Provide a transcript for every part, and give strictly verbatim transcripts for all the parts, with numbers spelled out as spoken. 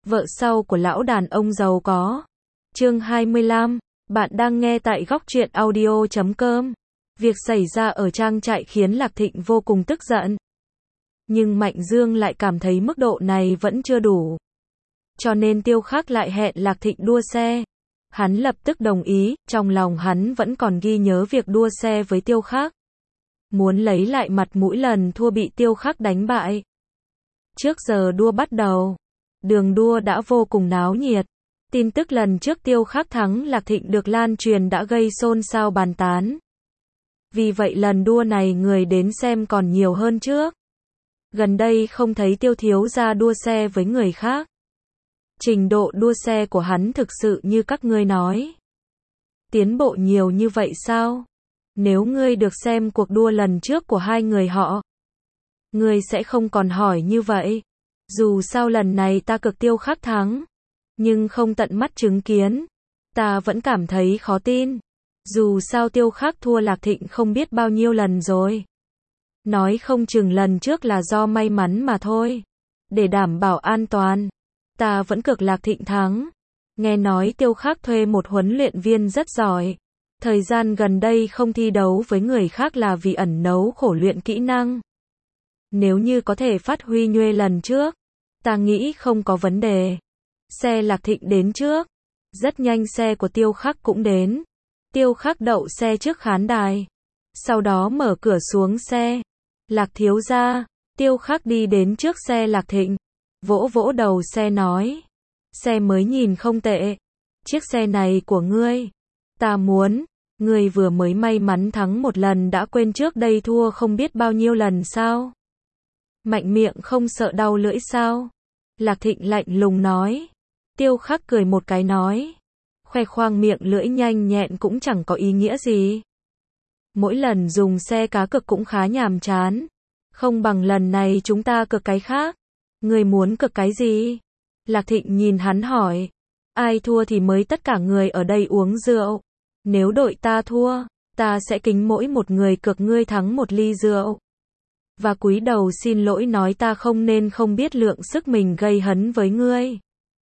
vợ sau của lão đàn ông giàu có. Chương hai mươi lăm, bạn đang nghe tại góc truyện audio chấm com. Việc xảy ra ở trang trại khiến Lạc Thịnh vô cùng tức giận. Nhưng Mạnh Dương lại cảm thấy mức độ này vẫn chưa đủ. Cho nên Tiêu Khắc lại hẹn Lạc Thịnh đua xe. Hắn lập tức đồng ý, trong lòng hắn vẫn còn ghi nhớ việc đua xe với Tiêu Khắc. Muốn lấy lại mặt mũi lần thua bị Tiêu Khắc đánh bại. Trước giờ đua bắt đầu, đường đua đã vô cùng náo nhiệt. Tin tức lần trước Tiêu Khắc thắng Lạc Thịnh được lan truyền đã gây xôn xao bàn tán. Vì vậy lần đua này người đến xem còn nhiều hơn trước. Gần đây không thấy Tiêu thiếu gia đua xe với người khác. Trình độ đua xe của hắn thực sự như các ngươi nói. Tiến bộ nhiều như vậy sao? Nếu ngươi được xem cuộc đua lần trước của hai người họ, ngươi sẽ không còn hỏi như vậy. Dù sao lần này ta cực Tiêu Khắc thắng, nhưng không tận mắt chứng kiến, ta vẫn cảm thấy khó tin. Dù sao Tiêu Khắc thua Lạc Thịnh không biết bao nhiêu lần rồi. Nói không chừng lần trước là do may mắn mà thôi. Để đảm bảo an toàn, ta vẫn cực Lạc Thịnh thắng. Nghe nói Tiêu Khắc thuê một huấn luyện viên rất giỏi. Thời gian gần đây không thi đấu với người khác là vì ẩn nấu khổ luyện kỹ năng. Nếu như có thể phát huy nhuê lần trước, ta nghĩ không có vấn đề. Xe Lạc Thịnh đến trước. Rất nhanh xe của Tiêu Khắc cũng đến. Tiêu Khắc đậu xe trước khán đài. Sau đó mở cửa xuống xe. Lạc thiếu gia. Tiêu Khắc đi đến trước xe Lạc Thịnh. Vỗ vỗ đầu xe nói. Xe mới nhìn không tệ. Chiếc xe này của ngươi. Ta muốn. Ngươi vừa mới may mắn thắng một lần đã quên trước đây thua không biết bao nhiêu lần sao? Mạnh miệng không sợ đau lưỡi sao? Lạc Thịnh lạnh lùng nói. Tiêu Khắc cười một cái nói. Khoe khoang miệng lưỡi nhanh nhẹn cũng chẳng có ý nghĩa gì. Mỗi lần dùng xe cá cực cũng khá nhàm chán. Không bằng lần này chúng ta cực cái khác. Ngươi muốn cực cái gì? Lạc Thịnh nhìn hắn hỏi. Ai thua thì mới tất cả người ở đây uống rượu. Nếu đội ta thua, ta sẽ kính mỗi một người cực ngươi thắng một ly rượu. Và cúi đầu xin lỗi nói ta không nên không biết lượng sức mình gây hấn với ngươi.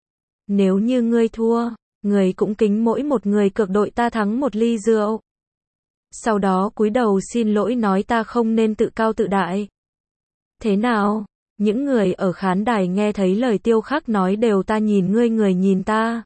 Nếu như ngươi thua, người cũng kính mỗi một người cực đội ta thắng một ly rượu. Sau đó cúi đầu xin lỗi nói ta không nên tự cao tự đại. Thế nào? Những người ở khán đài nghe thấy lời Tiêu Khắc nói đều ta nhìn ngươi người nhìn ta.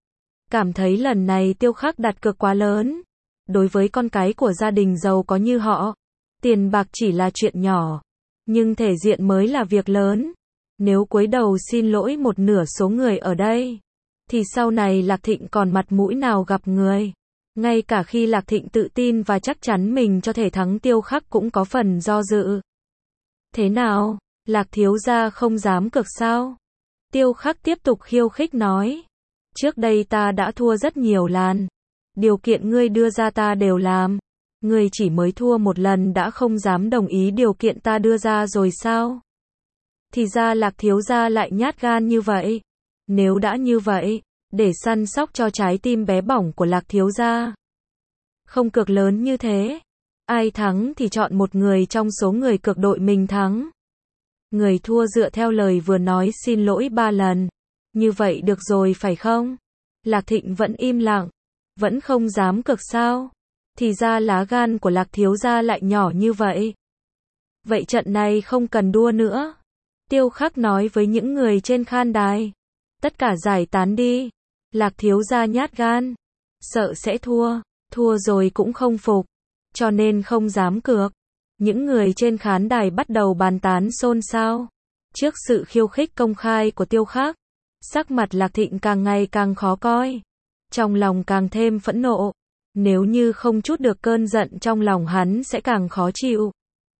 Cảm thấy lần này Tiêu Khắc đặt cược quá lớn. Đối với con cái của gia đình giàu có như họ, tiền bạc chỉ là chuyện nhỏ. Nhưng thể diện mới là việc lớn. Nếu cúi đầu xin lỗi một nửa số người ở đây, thì sau này Lạc Thịnh còn mặt mũi nào gặp người. Ngay cả khi Lạc Thịnh tự tin và chắc chắn mình cho thể thắng Tiêu Khắc cũng có phần do dự. Thế nào? Lạc thiếu gia không dám cược sao? Tiêu Khắc tiếp tục khiêu khích nói. Trước đây ta đã thua rất nhiều lần. Điều kiện ngươi đưa ra ta đều làm. Ngươi chỉ mới thua một lần đã không dám đồng ý điều kiện ta đưa ra rồi sao? Thì ra Lạc thiếu gia lại nhát gan như vậy. Nếu đã như vậy, để săn sóc cho trái tim bé bỏng của Lạc thiếu gia. Không cược lớn như thế. Ai thắng thì chọn một người trong số người cược đội mình thắng. Người thua dựa theo lời vừa nói xin lỗi ba lần. Như vậy được rồi phải không? Lạc Thịnh vẫn im lặng. Vẫn không dám cược sao? Thì ra lá gan của Lạc thiếu gia lại nhỏ như vậy. Vậy trận này không cần đua nữa. Tiêu Khắc nói với những người trên khán đài. Tất cả giải tán đi. Lạc thiếu gia nhát gan. Sợ sẽ thua. Thua rồi cũng không phục. Cho nên không dám cược. Những người trên khán đài bắt đầu bàn tán xôn xao. Trước sự khiêu khích công khai của Tiêu Khắc, sắc mặt Lạc Thịnh càng ngày càng khó coi. Trong lòng càng thêm phẫn nộ. Nếu như không trút được cơn giận trong lòng hắn sẽ càng khó chịu.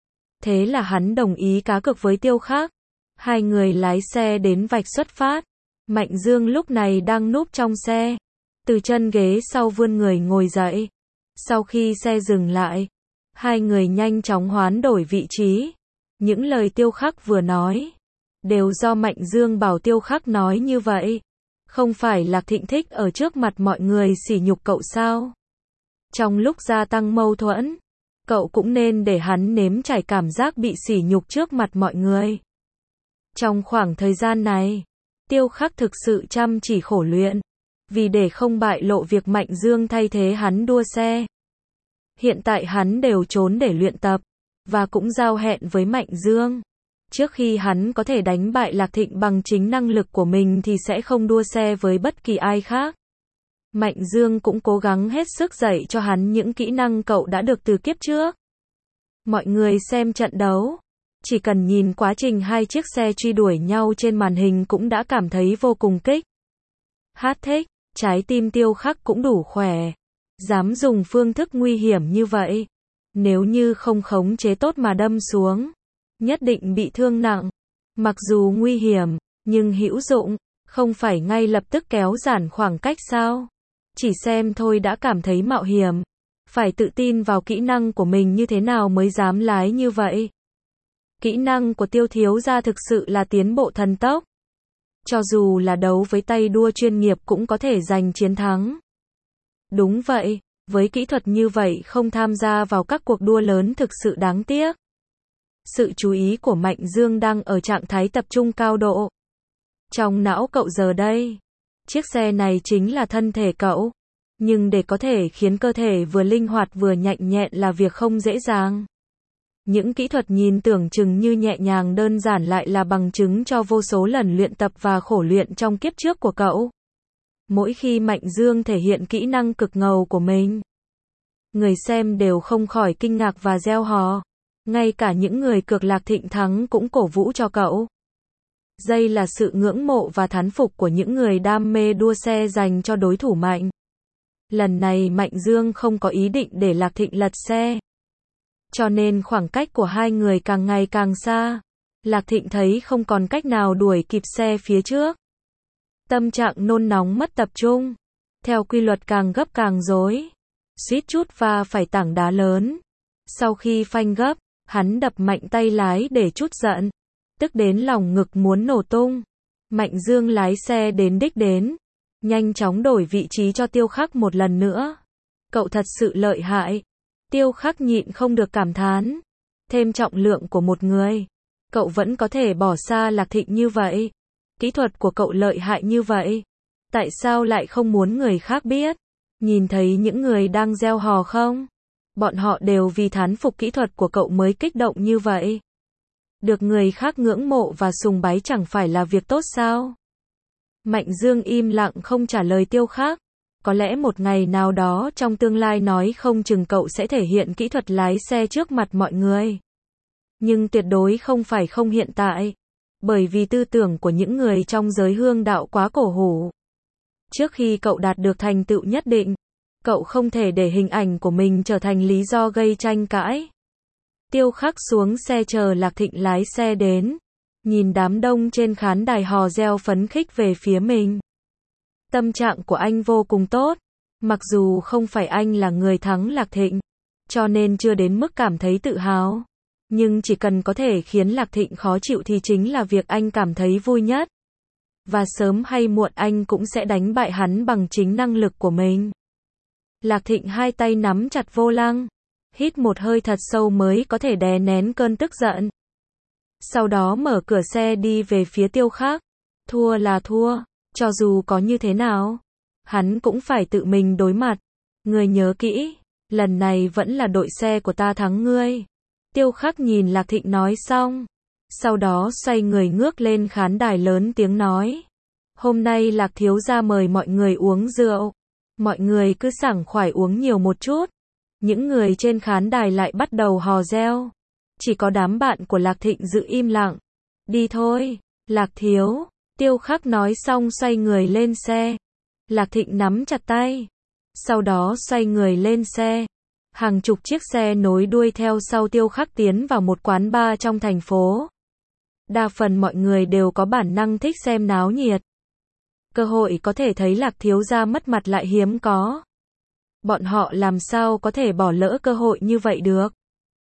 Thế là hắn đồng ý cá cược với Tiêu Khắc. Hai người lái xe đến vạch xuất phát. Mạnh Dương lúc này đang núp trong xe. Từ chân ghế sau vươn người ngồi dậy. Sau khi xe dừng lại, hai người nhanh chóng hoán đổi vị trí. Những lời Tiêu Khắc vừa nói đều do Mạnh Dương bảo Tiêu Khắc nói như vậy. Không phải Lạc Thịnh thích ở trước mặt mọi người sỉ nhục cậu sao? Trong lúc gia tăng mâu thuẫn, cậu cũng nên để hắn nếm trải cảm giác bị sỉ nhục trước mặt mọi người. Trong khoảng thời gian này, Tiêu Khắc thực sự chăm chỉ khổ luyện. Vì để không bại lộ việc Mạnh Dương thay thế hắn đua xe. Hiện tại hắn đều trốn để luyện tập. Và cũng giao hẹn với Mạnh Dương. Trước khi hắn có thể đánh bại Lạc Thịnh bằng chính năng lực của mình thì sẽ không đua xe với bất kỳ ai khác. Mạnh Dương cũng cố gắng hết sức dạy cho hắn những kỹ năng cậu đã được từ kiếp trước. Mọi người xem trận đấu. Chỉ cần nhìn quá trình hai chiếc xe truy đuổi nhau trên màn hình cũng đã cảm thấy vô cùng kích. Hát thích, trái tim Tiêu Khắc cũng đủ khỏe. Dám dùng phương thức nguy hiểm như vậy. Nếu như không khống chế tốt mà đâm xuống, nhất định bị thương nặng. Mặc dù nguy hiểm, nhưng hữu dụng, không phải ngay lập tức kéo giảm khoảng cách sao? Chỉ xem thôi đã cảm thấy mạo hiểm. Phải tự tin vào kỹ năng của mình như thế nào mới dám lái như vậy. Kỹ năng của Tiêu thiếu gia thực sự là tiến bộ thần tốc. Cho dù là đấu với tay đua chuyên nghiệp cũng có thể giành chiến thắng. Đúng vậy, với kỹ thuật như vậy không tham gia vào các cuộc đua lớn thực sự đáng tiếc. Sự chú ý của Mạnh Dương đang ở trạng thái tập trung cao độ. Trong não cậu giờ đây, chiếc xe này chính là thân thể cậu. Nhưng để có thể khiến cơ thể vừa linh hoạt vừa nhanh nhẹn là việc không dễ dàng. Những kỹ thuật nhìn tưởng chừng như nhẹ nhàng đơn giản lại là bằng chứng cho vô số lần luyện tập và khổ luyện trong kiếp trước của cậu. Mỗi khi Mạnh Dương thể hiện kỹ năng cực ngầu của mình, người xem đều không khỏi kinh ngạc và reo hò. Ngay cả những người cược Lạc Thịnh thắng cũng cổ vũ cho cậu. Đây là sự ngưỡng mộ và thán phục của những người đam mê đua xe dành cho đối thủ mạnh. Lần này Mạnh Dương không có ý định để Lạc Thịnh lật xe. Cho nên khoảng cách của hai người càng ngày càng xa. Lạc Thịnh thấy không còn cách nào đuổi kịp xe phía trước. Tâm trạng nôn nóng mất tập trung. Theo quy luật càng gấp càng rối. Suýt chút va phải tảng đá lớn. Sau khi phanh gấp, hắn đập mạnh tay lái để trút giận. Tức đến lòng ngực muốn nổ tung. Mạnh Dương lái xe đến đích đến. Nhanh chóng đổi vị trí cho Tiêu Khắc một lần nữa. Cậu thật sự lợi hại. Tiêu Khắc nhịn không được cảm thán. Thêm trọng lượng của một người. Cậu vẫn có thể bỏ xa Lạc Thịnh như vậy. Kỹ thuật của cậu lợi hại như vậy. Tại sao lại không muốn người khác biết? Nhìn thấy những người đang reo hò không? Bọn họ đều vì thán phục kỹ thuật của cậu mới kích động như vậy. Được người khác ngưỡng mộ và sùng bái chẳng phải là việc tốt sao? Mạnh Dương im lặng không trả lời Tiêu Khắc. Có lẽ một ngày nào đó trong tương lai nói không chừng cậu sẽ thể hiện kỹ thuật lái xe trước mặt mọi người. Nhưng tuyệt đối không phải không hiện tại. Bởi vì tư tưởng của những người trong giới hương đạo quá cổ hủ. Trước khi cậu đạt được thành tựu nhất định, cậu không thể để hình ảnh của mình trở thành lý do gây tranh cãi. Tiêu Khắc xuống xe chờ Lạc Thịnh lái xe đến. Nhìn đám đông trên khán đài hò reo phấn khích về phía mình. Tâm trạng của anh vô cùng tốt. Mặc dù không phải anh là người thắng Lạc Thịnh, cho nên chưa đến mức cảm thấy tự hào. Nhưng chỉ cần có thể khiến Lạc Thịnh khó chịu thì chính là việc anh cảm thấy vui nhất. Và sớm hay muộn anh cũng sẽ đánh bại hắn bằng chính năng lực của mình. Lạc Thịnh hai tay nắm chặt vô lăng. Hít một hơi thật sâu mới có thể đè nén cơn tức giận. Sau đó mở cửa xe đi về phía Tiêu Khắc. Thua là thua. Cho dù có như thế nào, hắn cũng phải tự mình đối mặt. Ngươi nhớ kỹ, lần này vẫn là đội xe của ta thắng ngươi. Tiêu Khắc nhìn Lạc Thịnh nói xong. Sau đó xoay người ngước lên khán đài lớn tiếng nói. Hôm nay Lạc thiếu gia mời mọi người uống rượu. Mọi người cứ sảng khoái uống nhiều một chút. Những người trên khán đài lại bắt đầu hò reo. Chỉ có đám bạn của Lạc Thịnh giữ im lặng. Đi thôi, Lạc thiếu. Tiêu Khắc nói xong xoay người lên xe. Lạc Thịnh nắm chặt tay. Sau đó xoay người lên xe. Hàng chục chiếc xe nối đuôi theo sau Tiêu Khắc tiến vào một quán bar trong thành phố. Đa phần mọi người đều có bản năng thích xem náo nhiệt. Cơ hội có thể thấy Lạc thiếu gia mất mặt lại hiếm có. Bọn họ làm sao có thể bỏ lỡ cơ hội như vậy được.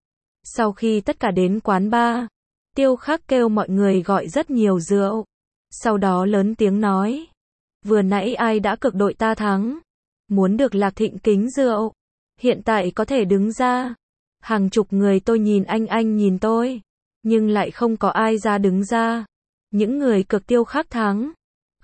Sau khi tất cả đến quán bar, Tiêu Khắc kêu mọi người gọi rất nhiều rượu. Sau đó lớn tiếng nói. Vừa nãy ai đã cực đội ta thắng. Muốn được Lạc Thịnh kính rượu. Hiện tại có thể đứng ra. Hàng chục người tôi nhìn anh anh nhìn tôi. Nhưng lại không có ai ra đứng ra. Những người cực Tiêu Khắc thắng.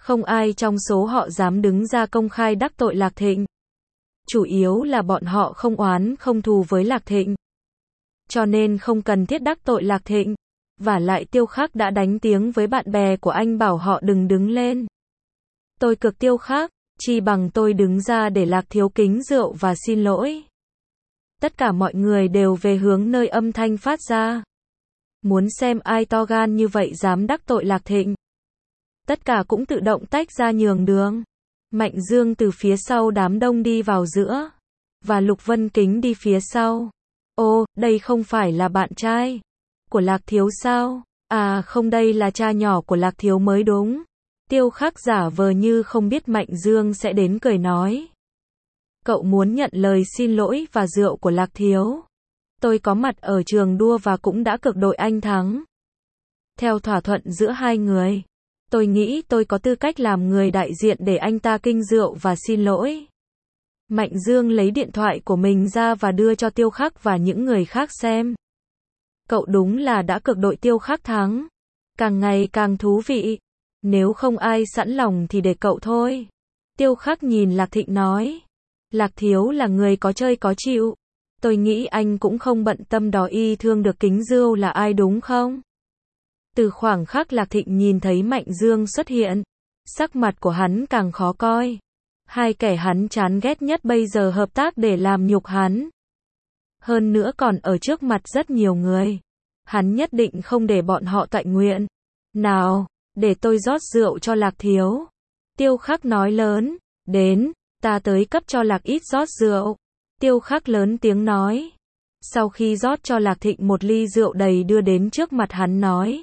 Không ai trong số họ dám đứng ra công khai đắc tội Lạc Thịnh. Chủ yếu là bọn họ không oán không thù với Lạc Thịnh. Cho nên không cần thiết đắc tội Lạc Thịnh. Vả lại Tiêu Khắc đã đánh tiếng với bạn bè của anh bảo họ đừng đứng lên. Tôi cực Tiêu Khắc, chi bằng tôi đứng ra để Lạc Thiếu kính rượu và xin lỗi. Tất cả mọi người đều về hướng nơi âm thanh phát ra. Muốn xem ai to gan như vậy dám đắc tội Lạc Thịnh. Tất cả cũng tự động tách ra nhường đường. Mạnh Dương từ phía sau đám đông đi vào giữa. Và Lục Vân Kính đi phía sau. Ô, đây không phải là bạn trai của Lạc Thiếu sao? À không, đây là cha nhỏ của Lạc Thiếu mới đúng. Tiêu Khắc giả vờ như không biết Mạnh Dương sẽ đến cười nói. Cậu muốn nhận lời xin lỗi và rượu của Lạc Thiếu. Tôi có mặt ở trường đua và cũng đã cực đội anh thắng. Theo thỏa thuận giữa hai người, tôi nghĩ tôi có tư cách làm người đại diện để anh ta kinh rượu và xin lỗi. Mạnh Dương lấy điện thoại của mình ra và đưa cho Tiêu Khắc và những người khác xem. Cậu đúng là đã cực đội Tiêu Khắc thắng. Càng ngày càng thú vị. Nếu không ai sẵn lòng thì để cậu thôi. Tiêu Khắc nhìn Lạc Thịnh nói. Lạc Thiếu là người có chơi có chịu. Tôi nghĩ anh cũng không bận tâm đó y thương được Kính Rượu là ai đúng không? Từ khoảng khắc Lạc Thịnh nhìn thấy Mạnh Dương xuất hiện, sắc mặt của hắn càng khó coi. Hai kẻ hắn chán ghét nhất bây giờ hợp tác để làm nhục hắn. Hơn nữa còn ở trước mặt rất nhiều người. Hắn nhất định không để bọn họ tọa nguyện. Nào, để tôi rót rượu cho Lạc Thiếu. Tiêu Khắc nói lớn, đến, ta tới cấp cho Lạc ít rót rượu. Tiêu Khắc lớn tiếng nói. Sau khi rót cho Lạc Thịnh một ly rượu đầy đưa đến trước mặt hắn nói.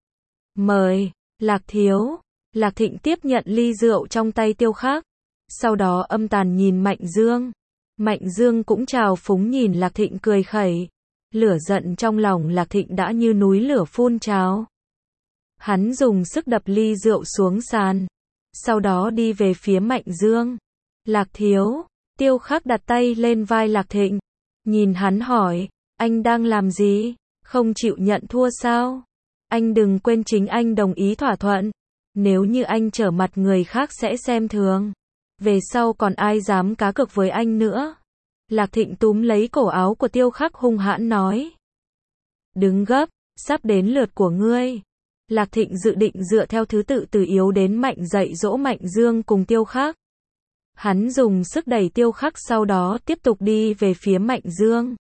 Mời, Lạc Thiếu. Lạc Thịnh tiếp nhận ly rượu trong tay Tiêu Khắc. Sau đó âm tàn nhìn Mạnh Dương. Mạnh Dương cũng trào phúng nhìn Lạc Thịnh cười khẩy. Lửa giận trong lòng Lạc Thịnh đã như núi lửa phun trào. Hắn dùng sức đập ly rượu xuống sàn. Sau đó đi về phía Mạnh Dương. Lạc Thiếu. Tiêu Khắc đặt tay lên vai Lạc Thịnh. Nhìn hắn hỏi, anh đang làm gì? Không chịu nhận thua sao? Anh đừng quên chính anh đồng ý thỏa thuận. Nếu như anh trở mặt người khác sẽ xem thường. Về sau còn ai dám cá cược với anh nữa? Lạc Thịnh túm lấy cổ áo của Tiêu Khắc hung hãn nói. Đứng gấp, sắp đến lượt của ngươi. Lạc Thịnh dự định dựa theo thứ tự từ yếu đến mạnh dạy dỗ Mạnh Dương cùng Tiêu Khắc. Hắn dùng sức đẩy Tiêu Khắc sau đó tiếp tục đi về phía Mạnh Dương.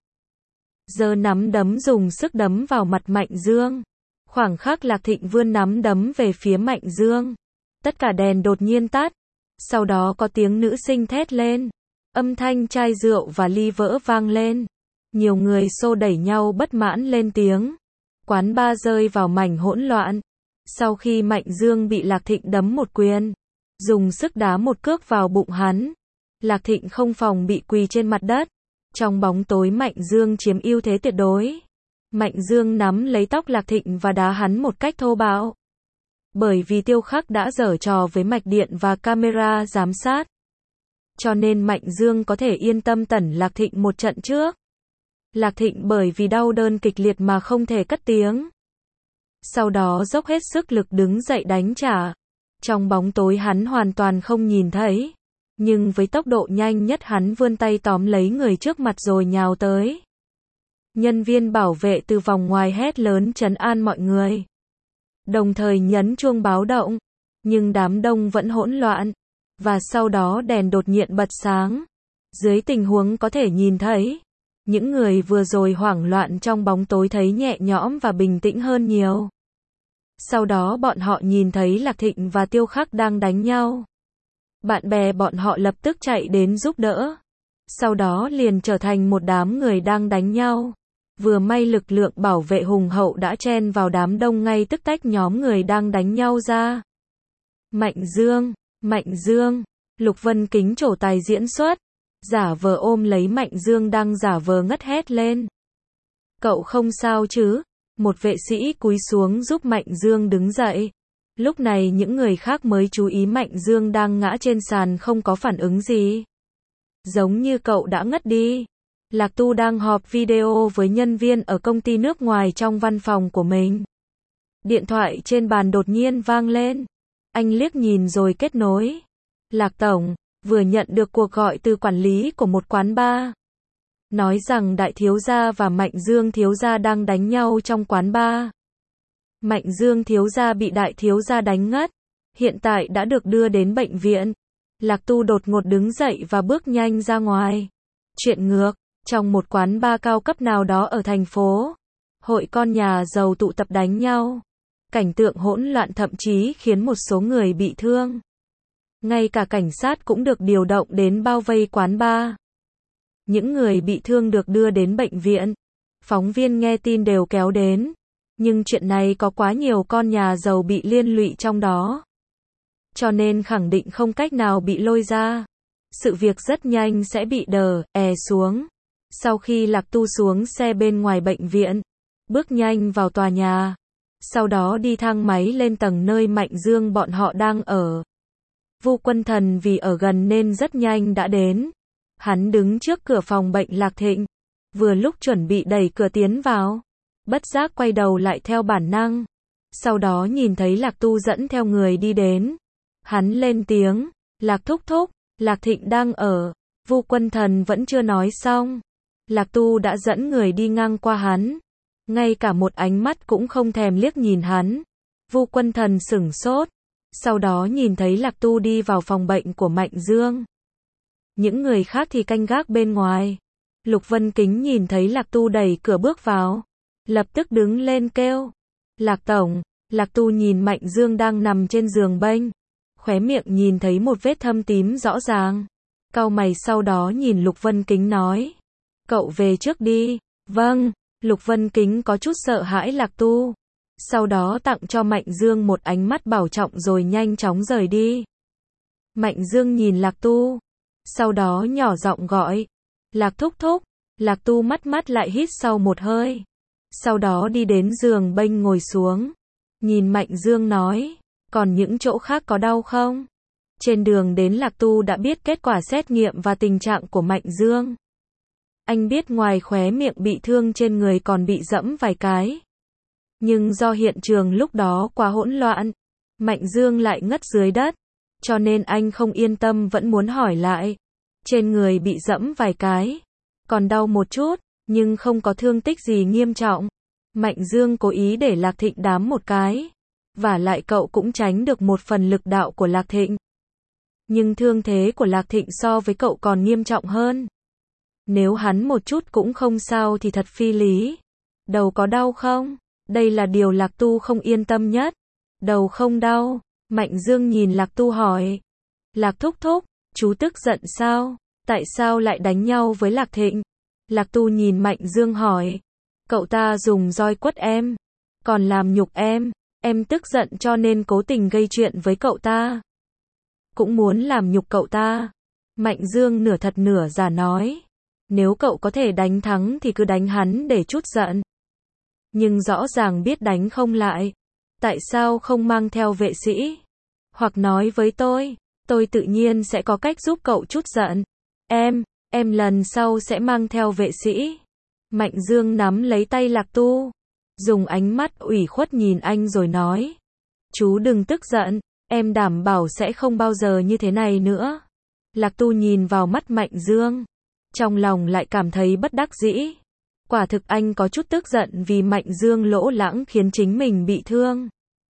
Giơ nắm đấm dùng sức đấm vào mặt Mạnh Dương. Khoảng khắc Lạc Thịnh vươn nắm đấm về phía Mạnh Dương. Tất cả đèn đột nhiên tắt. Sau đó có tiếng nữ sinh thét lên. Âm thanh chai rượu và ly vỡ vang lên. Nhiều người xô đẩy nhau bất mãn lên tiếng. Quán bar rơi vào mảnh hỗn loạn. Sau khi Mạnh Dương bị Lạc Thịnh đấm một quyền, dùng sức đá một cước vào bụng hắn, Lạc Thịnh không phòng bị quỳ trên mặt đất. Trong bóng tối Mạnh Dương chiếm ưu thế tuyệt đối. Mạnh Dương nắm lấy tóc Lạc Thịnh và đá hắn một cách thô bạo. Bởi vì Tiêu Khắc đã giở trò với mạch điện và camera giám sát. Cho nên Mạnh Dương có thể yên tâm tẩn Lạc Thịnh một trận trước. Lạc Thịnh bởi vì đau đớn kịch liệt mà không thể cất tiếng. Sau đó dốc hết sức lực đứng dậy đánh trả. Trong bóng tối hắn hoàn toàn không nhìn thấy. Nhưng với tốc độ nhanh nhất hắn vươn tay tóm lấy người trước mặt rồi nhào tới. Nhân viên bảo vệ từ vòng ngoài hét lớn trấn an mọi người. Đồng thời nhấn chuông báo động. Nhưng đám đông vẫn hỗn loạn. Và sau đó đèn đột nhiên bật sáng. Dưới tình huống có thể nhìn thấy. Những người vừa rồi hoảng loạn trong bóng tối thấy nhẹ nhõm và bình tĩnh hơn nhiều. Sau đó bọn họ nhìn thấy Lạc Thịnh và Tiêu Khắc đang đánh nhau. Bạn bè bọn họ lập tức chạy đến giúp đỡ. Sau đó liền trở thành một đám người đang đánh nhau. Vừa may lực lượng bảo vệ hùng hậu đã chen vào đám đông ngay tức tách nhóm người đang đánh nhau ra. Mạnh Dương, Mạnh Dương, Lục Vân Kính trổ tài diễn xuất. Giả vờ ôm lấy Mạnh Dương đang giả vờ ngất hét lên. Cậu không sao chứ? Một vệ sĩ cúi xuống giúp Mạnh Dương đứng dậy. Lúc này những người khác mới chú ý Mạnh Dương đang ngã trên sàn không có phản ứng gì. Giống như cậu đã ngất đi. Lạc Tu đang họp video với nhân viên ở công ty nước ngoài trong văn phòng của mình. Điện thoại trên bàn đột nhiên vang lên. Anh liếc nhìn rồi kết nối. Lạc tổng, vừa nhận được cuộc gọi từ quản lý của một quán bar. Nói rằng đại thiếu gia và Mạnh Dương thiếu gia đang đánh nhau trong quán bar. Mạnh Dương thiếu gia bị đại thiếu gia đánh ngất. Hiện tại đã được đưa đến bệnh viện. Lạc Tu đột ngột đứng dậy và bước nhanh ra ngoài. Chuyện ngược, trong một quán bar cao cấp nào đó ở thành phố, hội con nhà giàu tụ tập đánh nhau. Cảnh tượng hỗn loạn thậm chí khiến một số người bị thương. Ngay cả cảnh sát cũng được điều động đến bao vây quán bar. Những người bị thương được đưa đến bệnh viện. Phóng viên nghe tin đều kéo đến. Nhưng chuyện này có quá nhiều con nhà giàu bị liên lụy trong đó. Cho nên khẳng định không cách nào bị lôi ra. Sự việc rất nhanh sẽ bị đờ, è xuống. Sau khi Lạc Tu xuống xe bên ngoài bệnh viện, bước nhanh vào tòa nhà. Sau đó đi thang máy lên tầng nơi Mạnh Dương bọn họ đang ở. Vu Quân Thần vì ở gần nên rất nhanh đã đến. Hắn đứng trước cửa phòng bệnh Lạc Thịnh. Vừa lúc chuẩn bị đẩy cửa tiến vào. Bất giác quay đầu lại theo bản năng. Sau đó nhìn thấy Lạc Tu dẫn theo người đi đến. Hắn lên tiếng. Lạc thúc thúc, Lạc Thịnh đang ở. Vu Quân Thần vẫn chưa nói xong. Lạc Tu đã dẫn người đi ngang qua hắn. Ngay cả một ánh mắt cũng không thèm liếc nhìn hắn. Vu Quân Thần sửng sốt. Sau đó nhìn thấy Lạc Tu đi vào phòng bệnh của Mạnh Dương. Những người khác thì canh gác bên ngoài. Lục Vân Kính nhìn thấy Lạc Tu đẩy cửa bước vào. Lập tức đứng lên kêu. Lạc tổng. Lạc Tu nhìn Mạnh Dương đang nằm trên giường bênh. Khóe miệng nhìn thấy một vết thâm tím rõ ràng. Cau mày sau đó nhìn Lục Vân Kính nói. Cậu về trước đi. Vâng. Lục Vân Kính có chút sợ hãi Lạc Tu. Sau đó tặng cho Mạnh Dương một ánh mắt bảo trọng rồi nhanh chóng rời đi. Mạnh Dương nhìn Lạc Tu. Sau đó nhỏ giọng gọi. Lạc thúc thúc. Lạc Tu mắt mắt lại hít sâu một hơi. Sau đó đi đến giường bênh ngồi xuống. Nhìn Mạnh Dương nói. Còn những chỗ khác có đau không? Trên đường đến Lạc Tu đã biết kết quả xét nghiệm và tình trạng của Mạnh Dương. Anh biết ngoài khóe miệng bị thương trên người còn bị dẫm vài cái. Nhưng do hiện trường lúc đó quá hỗn loạn, Mạnh Dương lại ngất dưới đất. Cho nên anh không yên tâm vẫn muốn hỏi lại. Trên người bị dẫm vài cái. Còn đau một chút, nhưng không có thương tích gì nghiêm trọng. Mạnh Dương cố ý để Lạc Thịnh đám một cái. Và lại cậu cũng tránh được một phần lực đạo của Lạc Thịnh. Nhưng thương thế của Lạc Thịnh so với cậu còn nghiêm trọng hơn. Nếu hắn một chút cũng không sao thì thật phi lý. Đầu có đau không? Đây là điều Lạc Tu không yên tâm nhất. Đầu không đau. Mạnh Dương nhìn Lạc Tu hỏi. Lạc thúc thúc, chú tức giận sao? Tại sao lại đánh nhau với Lạc Thịnh? Lạc Tu nhìn Mạnh Dương hỏi. Cậu ta dùng roi quất em. Còn làm nhục em. Em tức giận cho nên cố tình gây chuyện với cậu ta. Cũng muốn làm nhục cậu ta. Mạnh Dương nửa thật nửa giả nói. Nếu cậu có thể đánh thắng thì cứ đánh hắn để trút giận. Nhưng rõ ràng biết đánh không lại. Tại sao không mang theo vệ sĩ? Hoặc nói với tôi, tôi tự nhiên sẽ có cách giúp cậu trút giận. Em, em lần sau sẽ mang theo vệ sĩ. Mạnh Dương nắm lấy tay Lạc Tu. Dùng ánh mắt ủy khuất nhìn anh rồi nói. Chú đừng tức giận, em đảm bảo sẽ không bao giờ như thế này nữa. Lạc Tu nhìn vào mắt Mạnh Dương. Trong lòng lại cảm thấy bất đắc dĩ. Quả thực anh có chút tức giận vì Mạnh Dương lỗ lãng khiến chính mình bị thương.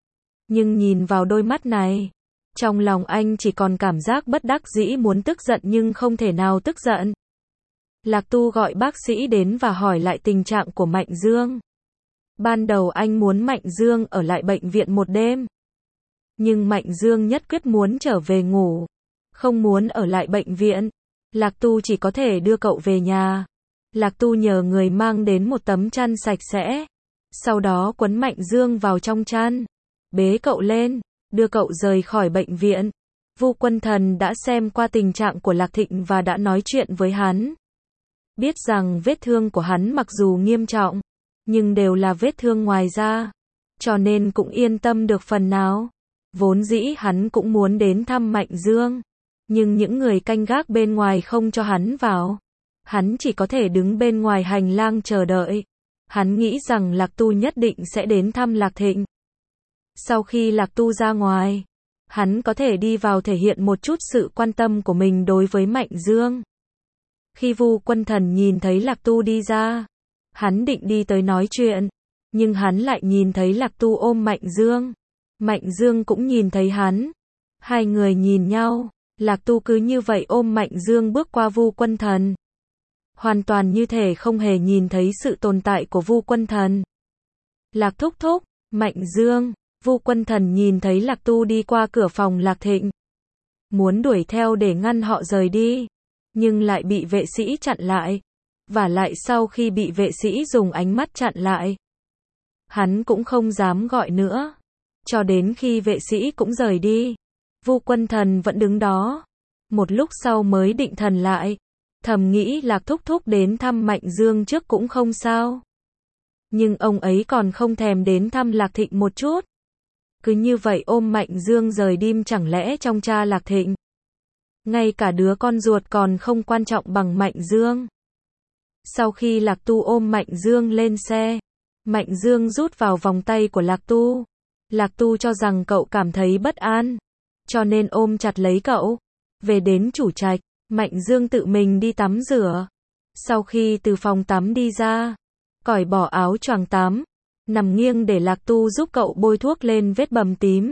Nhưng nhìn vào đôi mắt này, trong lòng anh chỉ còn cảm giác bất đắc dĩ muốn tức giận nhưng không thể nào tức giận. Lạc Tu gọi bác sĩ đến và hỏi lại tình trạng của Mạnh Dương. Ban đầu anh muốn Mạnh Dương ở lại bệnh viện một đêm. Nhưng Mạnh Dương nhất quyết muốn trở về ngủ. Không muốn ở lại bệnh viện. Lạc Tu chỉ có thể đưa cậu về nhà. Lạc Tu nhờ người mang đến một tấm chăn sạch sẽ. Sau đó quấn Mạnh Dương vào trong chăn. Bế cậu lên. Đưa cậu rời khỏi bệnh viện. Vu Quân Thần đã xem qua tình trạng của Lạc Thịnh và đã nói chuyện với hắn. Biết rằng vết thương của hắn mặc dù nghiêm trọng, nhưng đều là vết thương ngoài da. Cho nên cũng yên tâm được phần nào. Vốn dĩ hắn cũng muốn đến thăm Mạnh Dương. Nhưng những người canh gác bên ngoài không cho hắn vào. Hắn chỉ có thể đứng bên ngoài hành lang chờ đợi. Hắn nghĩ rằng Lạc Tu nhất định sẽ đến thăm Lạc Thịnh. Sau khi Lạc Tu ra ngoài, hắn có thể đi vào thể hiện một chút sự quan tâm của mình đối với Mạnh Dương. Khi Vu Quân Thần nhìn thấy Lạc Tu đi ra, hắn định đi tới nói chuyện, nhưng hắn lại nhìn thấy Lạc Tu ôm Mạnh Dương. Mạnh Dương cũng nhìn thấy hắn. Hai người nhìn nhau, Lạc Tu cứ như vậy ôm Mạnh Dương bước qua Vu Quân Thần. Hoàn toàn như thể không hề nhìn thấy sự tồn tại của Vu Quân Thần. Lạc thúc thúc, Mạnh Dương, Vu Quân Thần nhìn thấy Lạc Tu đi qua cửa phòng Lạc Thịnh. Muốn đuổi theo để ngăn họ rời đi, nhưng lại bị vệ sĩ chặn lại. Vả lại sau khi bị vệ sĩ dùng ánh mắt chặn lại, hắn cũng không dám gọi nữa. Cho đến khi vệ sĩ cũng rời đi, Vu Quân Thần vẫn đứng đó. Một lúc sau mới định thần lại, thầm nghĩ Lạc thúc thúc đến thăm Mạnh Dương trước cũng không sao. Nhưng ông ấy còn không thèm đến thăm Lạc Thịnh một chút. Cứ như vậy ôm Mạnh Dương rời đi, chẳng lẽ trong cha Lạc Thịnh, ngay cả đứa con ruột còn không quan trọng bằng Mạnh Dương. Sau khi Lạc Tu ôm Mạnh Dương lên xe, Mạnh Dương rút vào vòng tay của Lạc Tu. Lạc Tu cho rằng cậu cảm thấy bất an, cho nên ôm chặt lấy cậu. Về đến chủ trạch, Mạnh Dương tự mình đi tắm rửa. Sau khi từ phòng tắm đi ra, cởi bỏ áo choàng tắm, nằm nghiêng để Lạc Tu giúp cậu bôi thuốc lên vết bầm tím.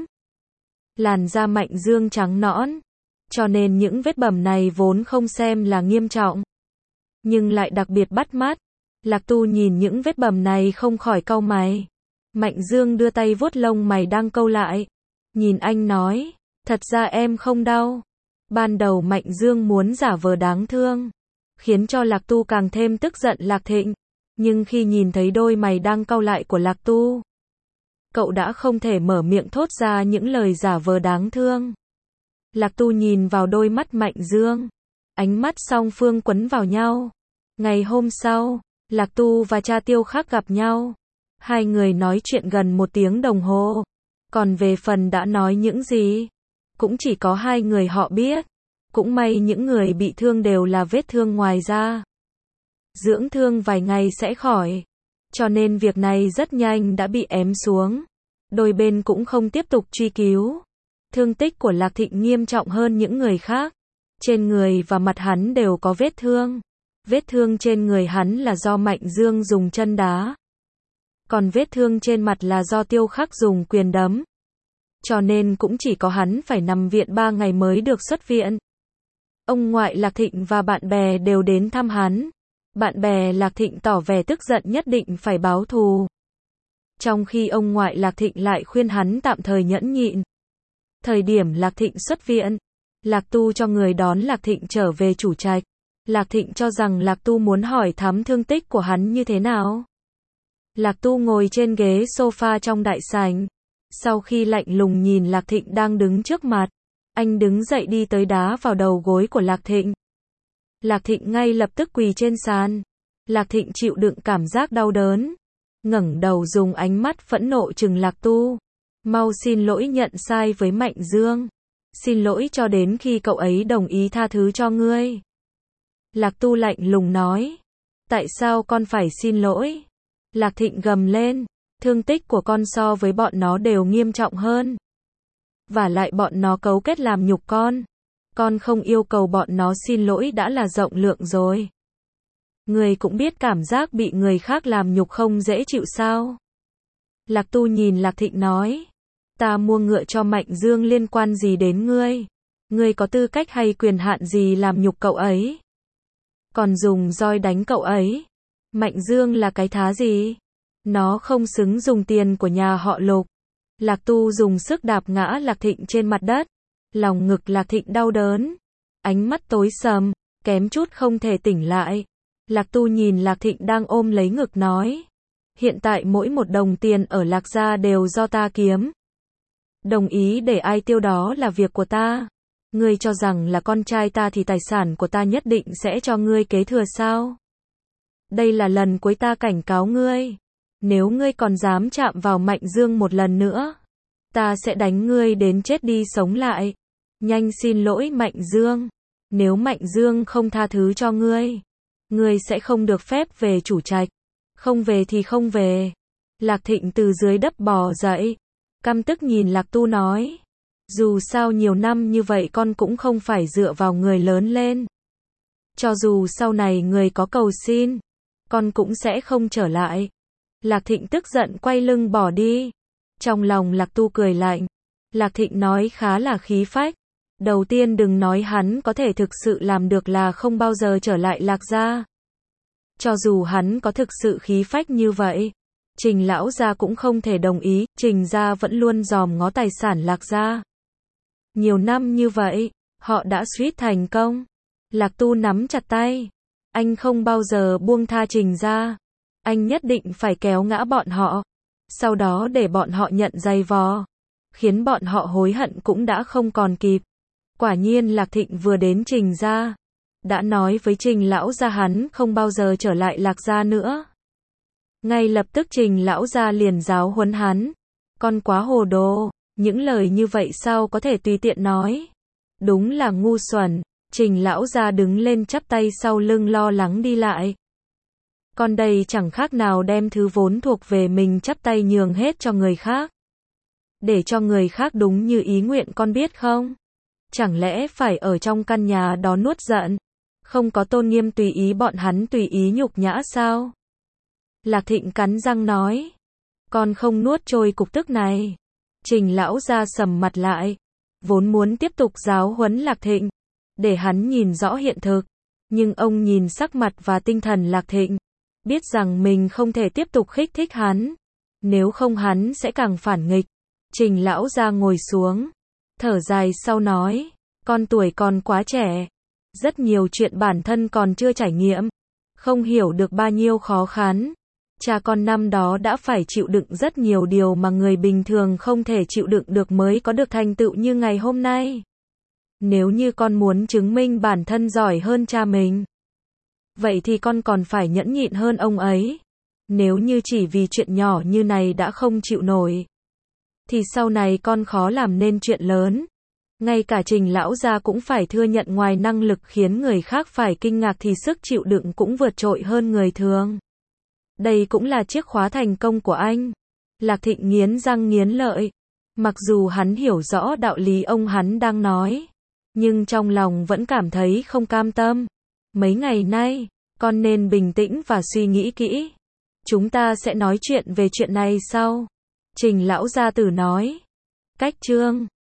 Làn da Mạnh Dương trắng nõn, cho nên những vết bầm này vốn không xem là nghiêm trọng, nhưng lại đặc biệt bắt mắt. Lạc Tu nhìn những vết bầm này không khỏi cau mày. Mạnh Dương đưa tay vuốt lông mày đang cau lại. Nhìn anh nói, thật ra em không đau. Ban đầu Mạnh Dương muốn giả vờ đáng thương, khiến cho Lạc Tu càng thêm tức giận Lạc Thịnh. Nhưng khi nhìn thấy đôi mày đang cau lại của Lạc Tu, cậu đã không thể mở miệng thốt ra những lời giả vờ đáng thương. Lạc Tu nhìn vào đôi mắt Mạnh Dương, ánh mắt song phương quấn vào nhau. Ngày hôm sau, Lạc Tu và cha Tiêu Khắc gặp nhau. Hai người nói chuyện gần một tiếng đồng hồ. Còn về phần đã nói những gì, cũng chỉ có hai người họ biết. Cũng may những người bị thương đều là vết thương ngoài da, dưỡng thương vài ngày sẽ khỏi. Cho nên việc này rất nhanh đã bị ém xuống. Đôi bên cũng không tiếp tục truy cứu. Thương tích của Lạc Thịnh nghiêm trọng hơn những người khác. Trên người và mặt hắn đều có vết thương. Vết thương trên người hắn là do Mạnh Dương dùng chân đá. Còn vết thương trên mặt là do Tiêu Khắc dùng quyền đấm. Cho nên cũng chỉ có hắn phải nằm viện ba ngày mới được xuất viện. Ông ngoại Lạc Thịnh và bạn bè đều đến thăm hắn. Bạn bè Lạc Thịnh tỏ vẻ tức giận nhất định phải báo thù. Trong khi ông ngoại Lạc Thịnh lại khuyên hắn tạm thời nhẫn nhịn. Thời điểm Lạc Thịnh xuất viện, Lạc Tu cho người đón Lạc Thịnh trở về chủ trạch. Lạc Thịnh cho rằng Lạc Tu muốn hỏi thăm thương tích của hắn như thế nào. Lạc Tu ngồi trên ghế sofa trong đại sảnh. Sau khi lạnh lùng nhìn Lạc Thịnh đang đứng trước mặt, anh đứng dậy đi tới đá vào đầu gối của Lạc Thịnh. Lạc Thịnh ngay lập tức quỳ trên sàn. Lạc Thịnh chịu đựng cảm giác đau đớn, ngẩng đầu dùng ánh mắt phẫn nộ trừng Lạc Tu. Mau xin lỗi, nhận sai với Mạnh Dương. Xin lỗi cho đến khi cậu ấy đồng ý tha thứ cho ngươi. Lạc Tu lạnh lùng nói. Tại sao con phải xin lỗi? Lạc Thịnh gầm lên. Thương tích của con so với bọn nó đều nghiêm trọng hơn. Và lại bọn nó cấu kết làm nhục con. Con không yêu cầu bọn nó xin lỗi đã là rộng lượng rồi. Người cũng biết cảm giác bị người khác làm nhục không dễ chịu sao? Lạc Tu nhìn Lạc Thịnh nói. Ta mua ngựa cho Mạnh Dương liên quan gì đến ngươi? Ngươi có tư cách hay quyền hạn gì làm nhục cậu ấy? Còn dùng roi đánh cậu ấy? Mạnh Dương là cái thá gì? Nó không xứng dùng tiền của nhà họ Lục. Lạc Tu dùng sức đạp ngã Lạc Thịnh trên mặt đất. Lòng ngực Lạc Thịnh đau đớn. Ánh mắt tối sầm, kém chút không thể tỉnh lại. Lạc Tu nhìn Lạc Thịnh đang ôm lấy ngực nói. Hiện tại mỗi một đồng tiền ở Lạc gia đều do ta kiếm. Đồng ý để ai tiêu đó là việc của ta. Ngươi cho rằng là con trai ta thì tài sản của ta nhất định sẽ cho ngươi kế thừa sao? Đây là lần cuối ta cảnh cáo ngươi. Nếu ngươi còn dám chạm vào Mạnh Dương một lần nữa, ta sẽ đánh ngươi đến chết đi sống lại. Nhanh xin lỗi Mạnh Dương. Nếu Mạnh Dương không tha thứ cho ngươi, ngươi sẽ không được phép về chủ trạch. Không về thì không về. Lạc Thịnh từ dưới đất bò dậy, căm tức nhìn Lạc Tu nói. Dù sao nhiều năm như vậy con cũng không phải dựa vào người lớn lên. Cho dù sau này người có cầu xin, con cũng sẽ không trở lại. Lạc Thịnh tức giận quay lưng bỏ đi. Trong lòng Lạc Tu cười lạnh. Lạc Thịnh nói khá là khí phách. Đầu tiên đừng nói hắn có thể thực sự làm được là không bao giờ trở lại Lạc gia. Cho dù hắn có thực sự khí phách như vậy, Trình lão gia cũng không thể đồng ý, Trình gia vẫn luôn dòm ngó tài sản Lạc gia. Nhiều năm như vậy, họ đã suýt thành công. Lạc Tu nắm chặt tay. Anh không bao giờ buông tha Trình gia. Anh nhất định phải kéo ngã bọn họ. Sau đó để bọn họ nhận giày vò. Khiến bọn họ hối hận cũng đã không còn kịp. Quả nhiên Lạc Thịnh vừa đến Trình gia, đã nói với Trình lão gia hắn không bao giờ trở lại Lạc gia nữa. Ngay lập tức Trình lão gia liền giáo huấn hắn. Con quá hồ đồ, những lời như vậy sao có thể tùy tiện nói. Đúng là ngu xuẩn. Trình lão gia đứng lên chắp tay sau lưng lo lắng đi lại. Con đây chẳng khác nào đem thứ vốn thuộc về mình chắp tay nhường hết cho người khác. Để cho người khác đúng như ý nguyện con biết không? Chẳng lẽ phải ở trong căn nhà đó nuốt giận? Không có tôn nghiêm tùy ý bọn hắn tùy ý nhục nhã sao? Lạc Thịnh cắn răng nói. Con không nuốt trôi cục tức này. Trình lão gia sầm mặt lại. Vốn muốn tiếp tục giáo huấn Lạc Thịnh, để hắn nhìn rõ hiện thực. Nhưng ông nhìn sắc mặt và tinh thần Lạc Thịnh, biết rằng mình không thể tiếp tục khích thích hắn. Nếu không hắn sẽ càng phản nghịch. Trình lão gia ngồi xuống, thở dài sau nói. Con tuổi còn quá trẻ. Rất nhiều chuyện bản thân còn chưa trải nghiệm. Không hiểu được bao nhiêu khó khăn. Cha con năm đó đã phải chịu đựng rất nhiều điều mà người bình thường không thể chịu đựng được mới có được thành tựu như ngày hôm nay. Nếu như con muốn chứng minh bản thân giỏi hơn cha mình, vậy thì con còn phải nhẫn nhịn hơn ông ấy. Nếu như chỉ vì chuyện nhỏ như này đã không chịu nổi, thì sau này con khó làm nên chuyện lớn. Ngay cả Trình lão gia cũng phải thừa nhận ngoài năng lực khiến người khác phải kinh ngạc thì sức chịu đựng cũng vượt trội hơn người thường. Đây cũng là chiếc khóa thành công của anh. Lạc Thịnh nghiến răng nghiến lợi. Mặc dù hắn hiểu rõ đạo lý ông hắn đang nói, nhưng trong lòng vẫn cảm thấy không cam tâm. Mấy ngày nay, con nên bình tĩnh và suy nghĩ kỹ. Chúng ta sẽ nói chuyện về chuyện này sau. Trình lão gia tử nói. Cách chương